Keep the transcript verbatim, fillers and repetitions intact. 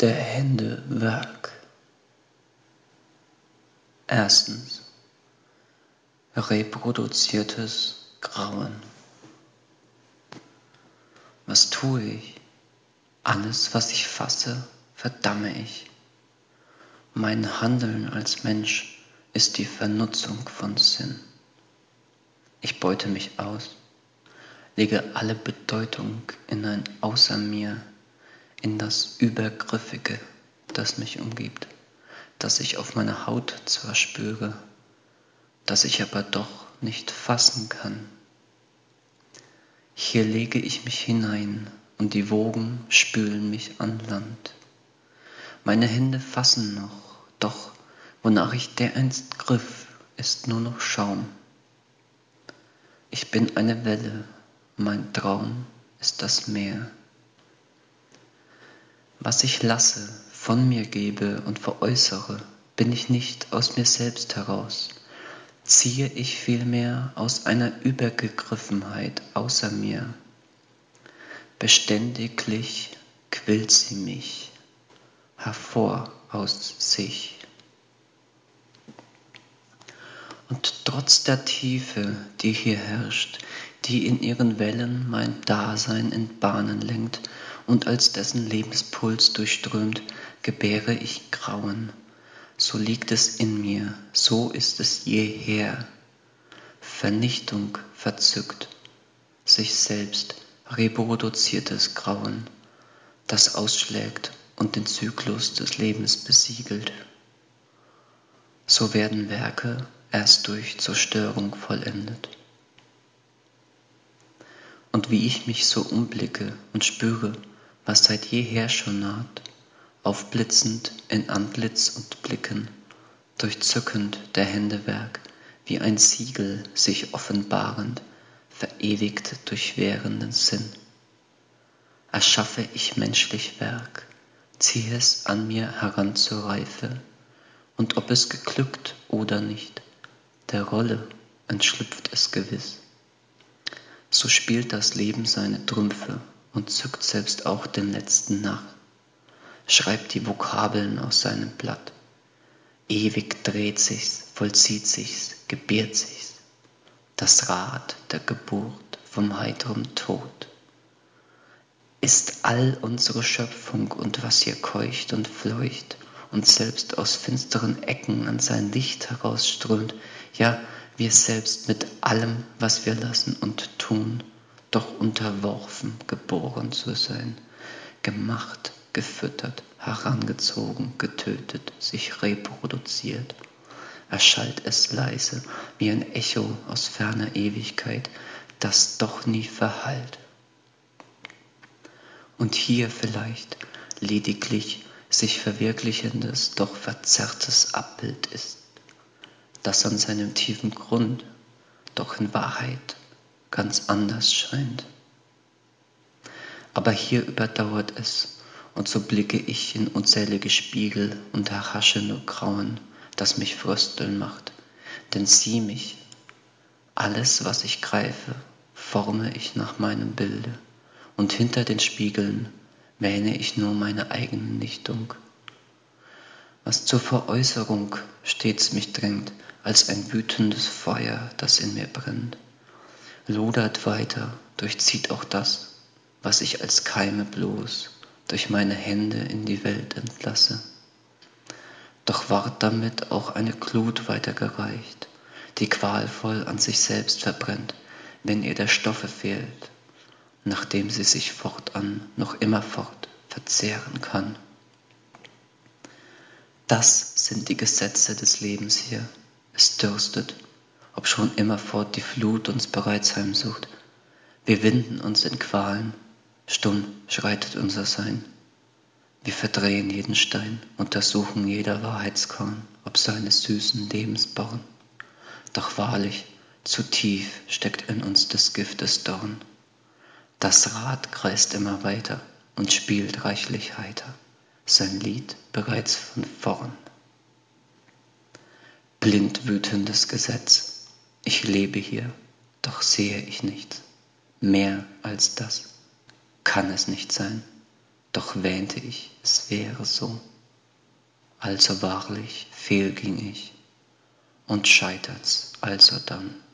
der Hände Werk. Erstens. Reproduziertes Grauen. Was tue ich? Alles, was ich fasse, verdamme ich. Mein Handeln als Mensch ist die Vernutzung von Sinn. Ich beute mich aus, lege alle Bedeutung in ein Außer mir, in das Übergriffige, das mich umgibt, das ich auf meiner Haut zwar spüre, das ich aber doch nicht fassen kann. Hier lege ich mich hinein und die Wogen spülen mich an Land. Meine Hände fassen noch, doch wonach ich dereinst griff, ist nur noch Schaum. Ich bin eine Welle, mein Traum ist das Meer. Was ich lasse, von mir gebe und veräußere, bin ich nicht aus mir selbst heraus, ziehe ich vielmehr aus einer Übergegriffenheit außer mir. Beständiglich quillt sie mich hervor aus sich. Und trotz der Tiefe, die hier herrscht, die in ihren Wellen mein Dasein in Bahnen lenkt und als dessen Lebenspuls durchströmt, gebäre ich Grauen. So liegt es in mir, so ist es jeher. Vernichtung verzückt, sich selbst reproduziertes Grauen, das ausschlägt und den Zyklus des Lebens besiegelt. So werden Werke erst durch Zerstörung vollendet. Und wie ich mich so umblicke und spüre, was seit jeher schon naht, aufblitzend in Antlitz und Blicken, durchzückend der Hände Werk, wie ein Siegel sich offenbarend, verewigt durch währenden Sinn. Erschaffe ich menschlich Werk, ziehe es an mir heran zur Reife, und ob es geglückt oder nicht, der Rolle entschlüpft es gewiss. So spielt das Leben seine Trümpfe und zückt selbst auch den letzten nach, schreibt die Vokabeln aus seinem Blatt. Ewig dreht sich's, vollzieht sich's, gebiert sich's, das Rad der Geburt vom heiteren Tod. Ist all unsere Schöpfung und was hier keucht und fleucht und selbst aus finsteren Ecken an sein Licht herausströmt, ja, wir selbst mit allem, was wir lassen und tun, doch unterworfen geboren zu sein, gemacht, gefüttert, herangezogen, getötet, sich reproduziert, erschallt es leise wie ein Echo aus ferner Ewigkeit, das doch nie verhallt. Und hier vielleicht lediglich sich verwirklichendes, doch verzerrtes Abbild ist, das an seinem tiefen Grund doch in Wahrheit ganz anders scheint. Aber hier überdauert es, und so blicke ich in unzählige Spiegel und erhasche nur Grauen, das mich frösteln macht, denn sieh mich, alles, was ich greife, forme ich nach meinem Bilde, und hinter den Spiegeln wähne ich nur meine eigene Nichtung. Was zur Veräußerung stets mich drängt, als ein wütendes Feuer, das in mir brennt, lodert weiter, durchzieht auch das, was ich als Keime bloß durch meine Hände in die Welt entlasse. Doch ward damit auch eine Glut weitergereicht, die qualvoll an sich selbst verbrennt, wenn ihr der Stoffe fehlt, nachdem sie sich fortan noch immerfort verzehren kann. Das sind die Gesetze des Lebens hier. Es dürstet, obschon immerfort die Flut uns bereits heimsucht. Wir winden uns in Qualen, stumm schreitet unser Sein. Wir verdrehen jeden Stein, untersuchen jeder Wahrheitskorn, ob seines süßen Lebens Born. Doch wahrlich, zu tief steckt in uns des Giftes Dorn. Das Rad kreist immer weiter und spielt reichlich heiter, sein Lied bereits von vorn. Blind wütendes Gesetz, ich lebe hier, doch sehe ich nichts. Mehr als das kann es nicht sein. doch wähnte ich, es wäre so. Also wahrlich fehlging ich, und scheitert's also dann.